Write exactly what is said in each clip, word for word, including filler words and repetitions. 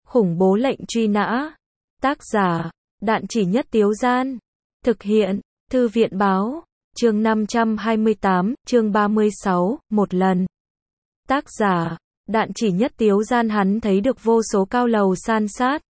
Khủng bố lệnh truy nã. Tác giả, Đạn Chỉ Nhất Tiếu Gian. Thực hiện, Thư viện báo. Chương năm trăm hai mươi tám, chương ba mươi sáu, một lần. Tác giả, Đạn Chỉ Nhất Tiếu Gian. Hắn thấy được vô số cao lầu san sát.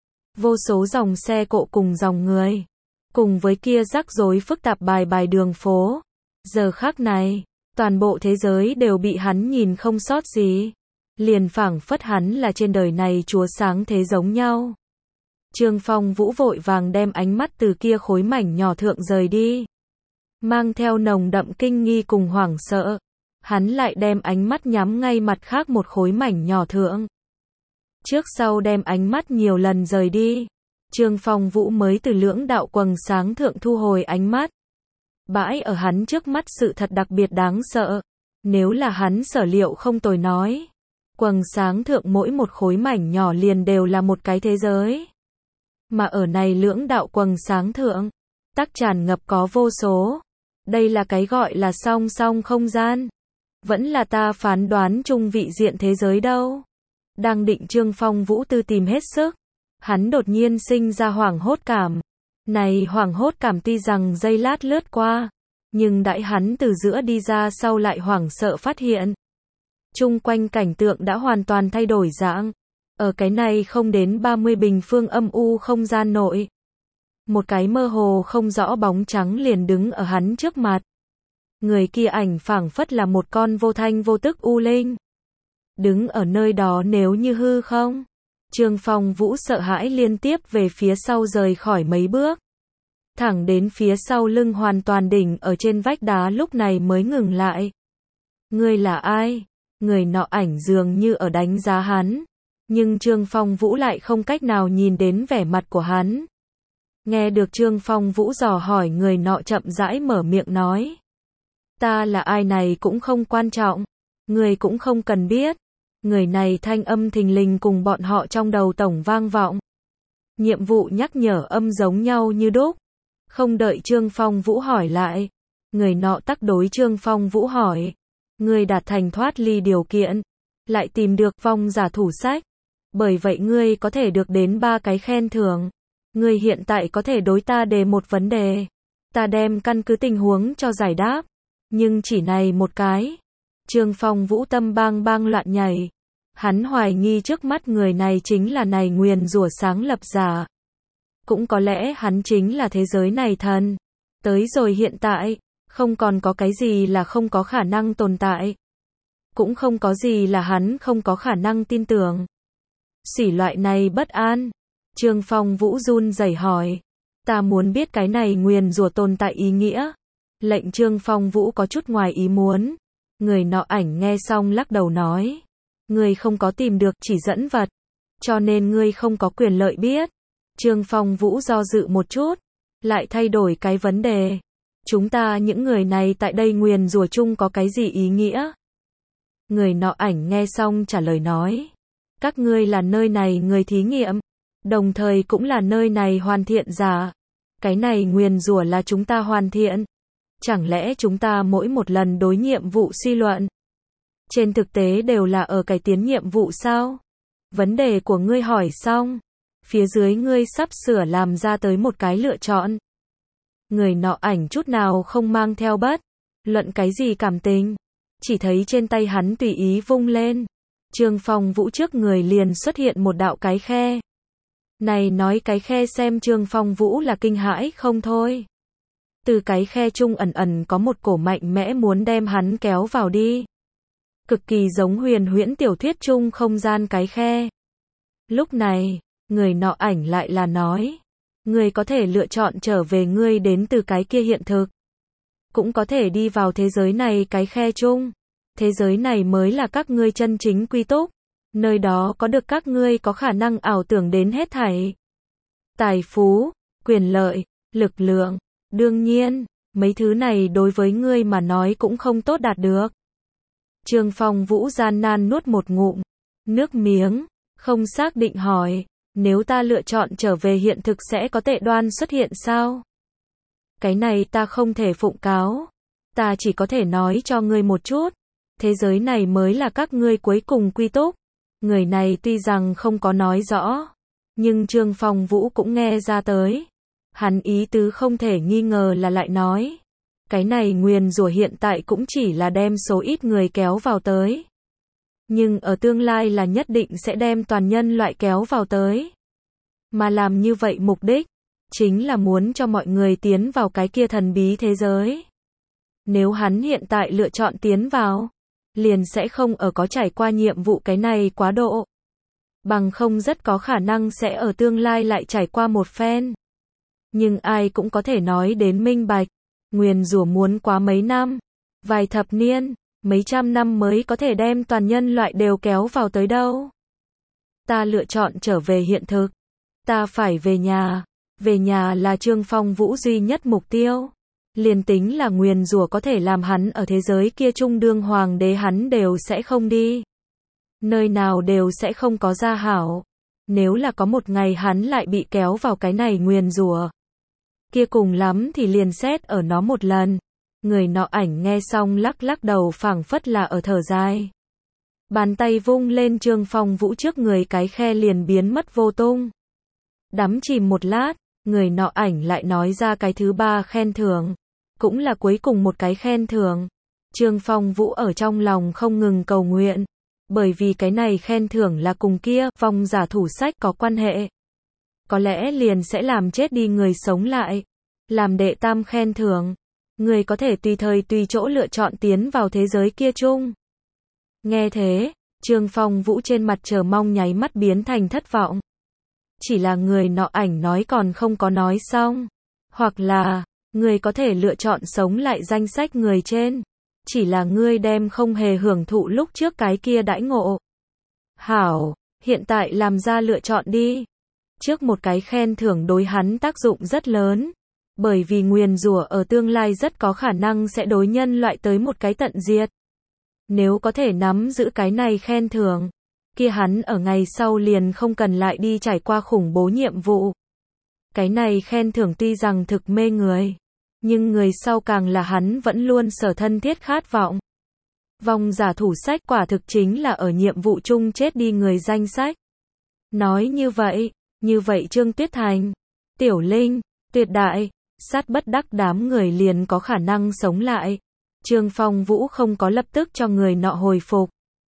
Vô số dòng xe cộ cùng dòng người. Cùng với kia rắc rối phức tạp bài bài đường phố. Giờ khắc này, toàn bộ thế giới đều bị hắn nhìn không sót gì. Liền phảng phất hắn là trên đời này chúa sáng thế giống nhau. Trương Phong Vũ vội vàng đem ánh mắt từ kia khối mảnh nhỏ thượng rời đi. Mang theo nồng đậm kinh nghi cùng hoảng sợ. Hắn lại đem ánh mắt nhắm ngay mặt khác một khối mảnh nhỏ thượng. Trước sau đem ánh mắt nhiều lần rời đi. Trương Phong Vũ mới từ lưỡng đạo quầng sáng thượng thu hồi ánh mắt. Bãi ở hắn trước mắt sự thật đặc biệt đáng sợ. Nếu là hắn sở liệu không tồi nói. Quầng sáng thượng mỗi một khối mảnh nhỏ liền đều là một cái thế giới. Mà ở này lưỡng đạo quầng sáng thượng, tắc tràn ngập có vô số. Đây là cái gọi là song song không gian. Vẫn là ta phán đoán chung vị diện thế giới đâu. Đang định Trương Phong Vũ tư tìm hết sức. Hắn đột nhiên sinh ra hoảng hốt cảm. Này hoảng hốt cảm tuy rằng giây lát lướt qua. Nhưng đãi hắn từ giữa đi ra sau lại hoảng sợ phát hiện. Chung quanh cảnh tượng đã hoàn toàn thay đổi dạng. Ở cái này không đến ba mươi bình phương âm u không gian nội. Một cái mơ hồ không rõ bóng trắng liền đứng ở hắn trước mặt. Người kia ảnh phảng phất là một con vô thanh vô tức u linh. Đứng ở nơi đó nếu như hư không. Trương Phong Vũ sợ hãi liên tiếp về phía sau rời khỏi mấy bước. Thẳng đến phía sau lưng hoàn toàn đỉnh ở trên vách đá lúc này mới ngừng lại. Ngươi là ai? Người nọ ảnh dường như ở đánh giá hắn. Nhưng Trương Phong Vũ lại không cách nào nhìn đến vẻ mặt của hắn. Nghe được Trương Phong Vũ dò hỏi, người nọ chậm rãi mở miệng nói. Ta là ai này cũng không quan trọng. Người cũng không cần biết. Người này thanh âm thình lình cùng bọn họ trong đầu tổng vang vọng. Nhiệm vụ nhắc nhở âm giống nhau như đúc. Không đợi Trương Phong Vũ hỏi lại. Người nọ tắc đối Trương Phong Vũ hỏi. Ngươi đạt thành thoát ly điều kiện. Lại tìm được vong giả thủ sách. Bởi vậy ngươi có thể được đến ba cái khen thưởng. Ngươi hiện tại có thể đối ta đề một vấn đề. Ta đem căn cứ tình huống cho giải đáp. Nhưng chỉ này một cái. Trương Phong Vũ tâm bang bang loạn nhảy. Hắn hoài nghi trước mắt người này chính là này nguyền rủa sáng lập giả. Cũng có lẽ hắn chính là thế giới này thần. Tới rồi hiện tại, không còn có cái gì là không có khả năng tồn tại. Cũng không có gì là hắn không có khả năng tin tưởng. Xỉ loại này bất an. Trương Phong Vũ run rẩy hỏi. Ta muốn biết cái này nguyền rủa tồn tại ý nghĩa. Lệnh Trương Phong Vũ có chút ngoài ý muốn. Người nọ ảnh nghe xong lắc đầu nói. Ngươi không có tìm được chỉ dẫn vật. Cho nên ngươi không có quyền lợi biết. Trương Phong Vũ do dự một chút. Lại thay đổi cái vấn đề. Chúng ta những người này tại đây nguyền rủa chung có cái gì ý nghĩa? Người nọ ảnh nghe xong trả lời nói. Các ngươi là nơi này người thí nghiệm. Đồng thời cũng là nơi này hoàn thiện giả. Cái này nguyền rủa là chúng ta hoàn thiện. Chẳng lẽ chúng ta mỗi một lần đối nhiệm vụ suy luận. Trên thực tế đều là ở cải tiến nhiệm vụ sao? Vấn đề của ngươi hỏi xong. Phía dưới ngươi sắp sửa làm ra tới một cái lựa chọn. Người nọ ảnh chút nào không mang theo bất luận cái gì cảm tình. Chỉ thấy trên tay hắn tùy ý vung lên. Trương Phong Vũ trước người liền xuất hiện một đạo cái khe. Này nói cái khe xem Trương Phong Vũ là kinh hãi không thôi. Từ cái khe chung ẩn ẩn có một cổ mạnh mẽ muốn đem hắn kéo vào đi. Cực kỳ giống huyền huyễn tiểu thuyết chung không gian cái khe. Lúc này, người nọ ảnh lại là nói. Ngươi có thể lựa chọn trở về ngươi đến từ cái kia hiện thực. Cũng có thể đi vào thế giới này cái khe chung. Thế giới này mới là các ngươi chân chính quy túc. Nơi đó có được các ngươi có khả năng ảo tưởng đến hết thảy. Tài phú, quyền lợi, lực lượng. Đương nhiên, mấy thứ này đối với ngươi mà nói cũng không tốt đạt được. Trương Phong Vũ gian nan nuốt một ngụm nước miếng, không xác định hỏi. Nếu ta lựa chọn trở về hiện thực sẽ có tệ đoan xuất hiện sao? Cái này ta không thể phụng cáo. Ta chỉ có thể nói cho ngươi một chút. Thế giới này mới là các ngươi cuối cùng quy túc. Người này tuy rằng không có nói rõ, nhưng Trương Phong Vũ cũng nghe ra tới. Hắn ý tứ không thể nghi ngờ là lại nói. Cái này nguyền rủa hiện tại cũng chỉ là đem số ít người kéo vào tới. Nhưng ở tương lai là nhất định sẽ đem toàn nhân loại kéo vào tới. Mà làm như vậy mục đích, chính là muốn cho mọi người tiến vào cái kia thần bí thế giới. Nếu hắn hiện tại lựa chọn tiến vào, liền sẽ không ở có trải qua nhiệm vụ cái này quá độ. Bằng không rất có khả năng sẽ ở tương lai lại trải qua một phen. Nhưng ai cũng có thể nói đến minh bạch, nguyền rủa muốn quá mấy năm, vài thập niên, mấy trăm năm mới có thể đem toàn nhân loại đều kéo vào tới đâu. Ta lựa chọn trở về hiện thực. Ta phải về nhà. Về nhà là Trương Phong Vũ duy nhất mục tiêu. Liền tính là nguyền rủa có thể làm hắn ở thế giới kia trung đương hoàng đế hắn đều sẽ không đi. Nơi nào đều sẽ không có gia hảo. Nếu là có một ngày hắn lại bị kéo vào cái này nguyền rủa, kia cùng lắm thì liền xét ở nó một lần. Người nọ ảnh nghe xong lắc lắc đầu phảng phất là ở thở dài. Bàn tay vung lên Trương Phong Vũ trước người cái khe liền biến mất vô tung. Đắm chìm một lát, người nọ ảnh lại nói ra cái thứ ba khen thưởng. Cũng là cuối cùng một cái khen thưởng. Trương Phong Vũ ở trong lòng không ngừng cầu nguyện. Bởi vì cái này khen thưởng là cùng kia, vong giả thủ sách có quan hệ. Có lẽ liền sẽ làm chết đi người sống lại. Làm đệ tam khen thưởng. Người có thể tùy thời tùy chỗ lựa chọn tiến vào thế giới kia chung. Nghe thế, Trương Phong Vũ trên mặt chờ mong nháy mắt biến thành thất vọng. Chỉ là người nọ ảnh nói còn không có nói xong. Hoặc là, người có thể lựa chọn sống lại danh sách người trên. Chỉ là ngươi đem không hề hưởng thụ lúc trước cái kia đãi ngộ. Hảo, hiện tại làm ra lựa chọn đi. Trước một cái khen thưởng đối hắn tác dụng rất lớn. Bởi vì nguyền rủa ở tương lai rất có khả năng sẽ đối nhân loại tới một cái tận diệt. Nếu có thể nắm giữ cái này khen thưởng, kia hắn ở ngày sau liền không cần lại đi trải qua khủng bố nhiệm vụ. Cái này khen thưởng tuy rằng thực mê người, nhưng người sau càng là hắn vẫn luôn sở thân thiết khát vọng. Vong giả thủ sách quả thực chính là ở nhiệm vụ chung chết đi người danh sách. Nói như vậy, như vậy Trương Tuyết Thành, Tiểu Linh, Tuyệt Đại, Sát Bất Đắc đám người liền có khả năng sống lại. Trương Phong Vũ không có lập tức cho người nọ hồi phục,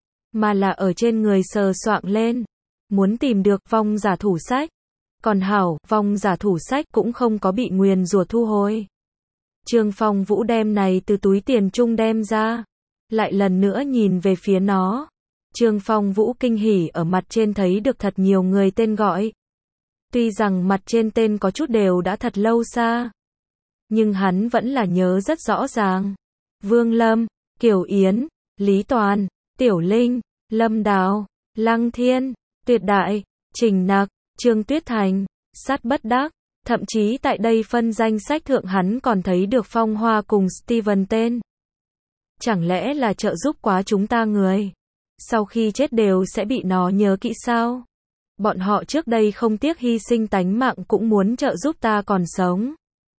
mà là ở trên người sờ soạng lên, muốn tìm được vong giả thủ sách. Còn hảo, vong giả thủ sách cũng không có bị nguyền rủa thu hồi. Trương Phong Vũ đem này từ túi tiền chung đem ra, lại lần nữa nhìn về phía nó. Trương Phong Vũ kinh hỉ ở mặt trên thấy được thật nhiều người tên gọi. Tuy rằng mặt trên tên có chút đều đã thật lâu xa, nhưng hắn vẫn là nhớ rất rõ ràng. Vương Lâm, Kiều Yến, Lý Toàn, Tiểu Linh, Lâm Đào, Lăng Thiên, Tuyệt Đại, Trình Nặc, Trương Tuyết Thành, Sát Bất Đắc. Thậm chí tại đây phân danh sách thượng hắn còn thấy được Phong Hoa cùng Steven tên. Chẳng lẽ là trợ giúp quá chúng ta người? Sau khi chết đều sẽ bị nó nhớ kỹ sao? Bọn họ trước đây không tiếc hy sinh tánh mạng cũng muốn trợ giúp ta còn sống.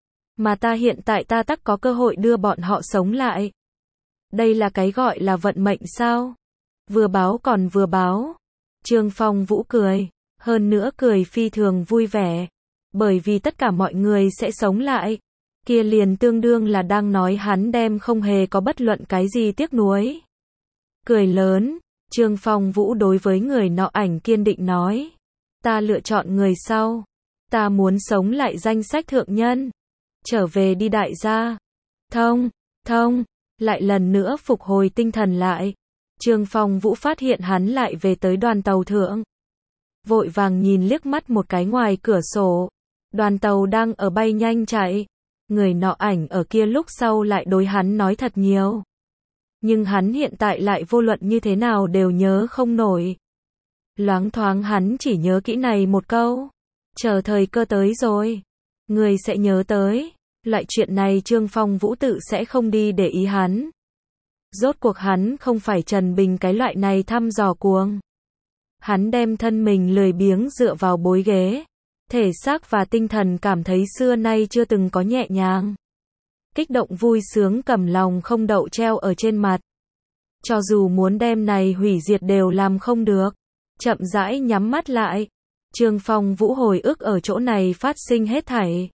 Mà ta hiện tại ta tắc có cơ hội đưa bọn họ sống lại. Đây là cái gọi là vận mệnh sao? Vừa báo còn vừa báo. Trương Phong Vũ cười, hơn nữa cười phi thường vui vẻ. Bởi vì tất cả mọi người sẽ sống lại. Kia liền tương đương là đang nói hắn đem không hề có bất luận cái gì tiếc nuối. Cười lớn, Trương Phong Vũ đối với người nọ ảnh kiên định nói. Ta lựa chọn người sau. Ta muốn sống lại danh sách thượng nhân. Trở về đi đại gia. Thông, thông, lại lần nữa phục hồi tinh thần lại. Trương Phong Vũ phát hiện hắn lại về tới đoàn tàu thượng. Vội vàng nhìn liếc mắt một cái ngoài cửa sổ. Đoàn tàu đang ở bay nhanh chạy. Người nọ ảnh ở kia lúc sau lại đối hắn nói thật nhiều. Nhưng hắn hiện tại lại vô luận như thế nào đều nhớ không nổi. Loáng thoáng hắn chỉ nhớ kỹ này một câu. Chờ thời cơ tới rồi. Người sẽ nhớ tới. Loại chuyện này Trương Phong Vũ tự sẽ không đi để ý hắn. Rốt cuộc hắn không phải Trần Bình cái loại này thăm dò cuồng. Hắn đem thân mình lười biếng dựa vào bối ghế. Thể xác và tinh thần cảm thấy xưa nay chưa từng có nhẹ nhàng. Kích động vui sướng cầm lòng không đậu treo ở trên mặt. Cho dù muốn đem này hủy diệt đều làm không được. chậm rãi nhắm mắt lại. Trương Phong Vũ hồi ức ở chỗ này phát sinh hết thảy.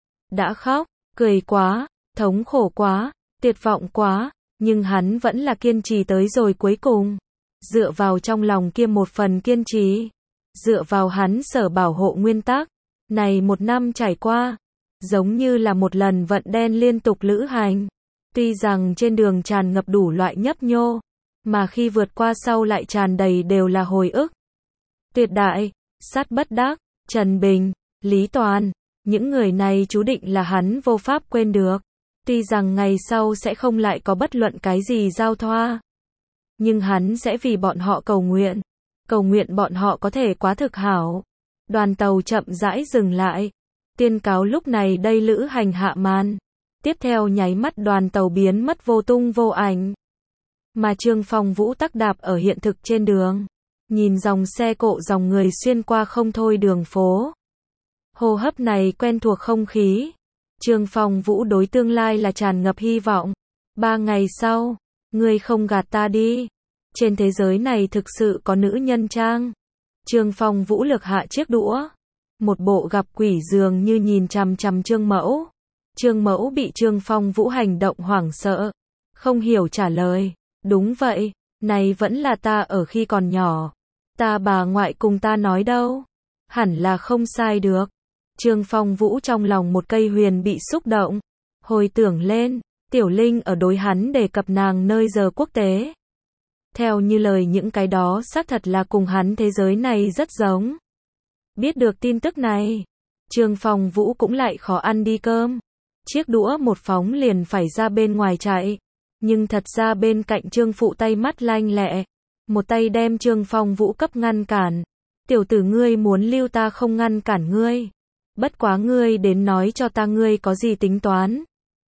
Đã khóc, cười quá, thống khổ quá, tuyệt vọng quá, nhưng hắn vẫn là kiên trì tới rồi cuối cùng. Dựa vào trong lòng kia một phần kiên trì, dựa vào hắn sở bảo hộ nguyên tắc, này một năm trải qua, giống như là một lần vận đen liên tục lữ hành. Tuy rằng trên đường tràn ngập đủ loại nhấp nhô, mà khi vượt qua sau lại tràn đầy đều là hồi ức. Tuyệt Đại, Sát Bất Đắc, Trần Bình, Lý Toàn, những người này chú định là hắn vô pháp quên được. Tuy rằng ngày sau sẽ không lại có bất luận cái gì giao thoa, nhưng hắn sẽ vì bọn họ cầu nguyện, cầu nguyện bọn họ có thể quá thực hảo. Đoàn tàu chậm rãi dừng lại, tiên cáo lúc này đây lữ hành hạ màn. Tiếp theo nháy mắt đoàn tàu biến mất vô tung vô ảnh. Mà Trương Phong Vũ tắc đạp ở hiện thực trên đường, nhìn dòng xe cộ dòng người xuyên qua không thôi đường phố. Hô hấp này quen thuộc không khí. Trương Phong Vũ đối tương lai là tràn ngập hy vọng. Ba ngày sau, ngươi không gạt ta đi. Trên thế giới này thực sự có nữ nhân trang. Trương Phong Vũ lược hạ chiếc đũa. Một bộ gặp quỷ dường như nhìn chằm chằm Trương Mẫu. Trương Mẫu bị Trương Phong Vũ hành động hoảng sợ. Không hiểu trả lời. Đúng vậy, này vẫn là ta ở khi còn nhỏ. Ta bà ngoại cùng ta nói đâu. Hẳn là không sai được. Trương Phong Vũ trong lòng một cây huyền bị xúc động. Hồi tưởng lên, Tiểu Linh ở đối hắn đề cập nàng nơi giờ quốc tế. Theo như lời những cái đó xác thật là cùng hắn thế giới này rất giống. Biết được tin tức này, Trương Phong Vũ cũng lại khó ăn đi cơm. Chiếc đũa một phóng liền phải ra bên ngoài chạy. Nhưng thật ra bên cạnh Trương Phụ tay mắt lanh lẹ. Một tay đem Trương Phong Vũ cấp ngăn cản. Tiểu tử ngươi muốn lưu ta không ngăn cản ngươi. Bất quá ngươi đến nói cho ta ngươi có gì tính toán.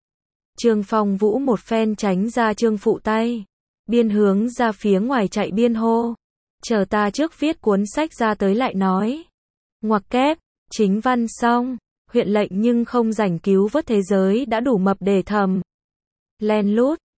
Trương Phong Vũ một phen tránh ra Trương Phụ tay. Biên hướng ra phía ngoài chạy biên hô. Chờ ta trước viết cuốn sách ra tới lại nói. Ngoặc kép, chính văn xong. Huyện lệnh nhưng không rảnh cứu vớt thế giới đã đủ mập để thầm. Len lút,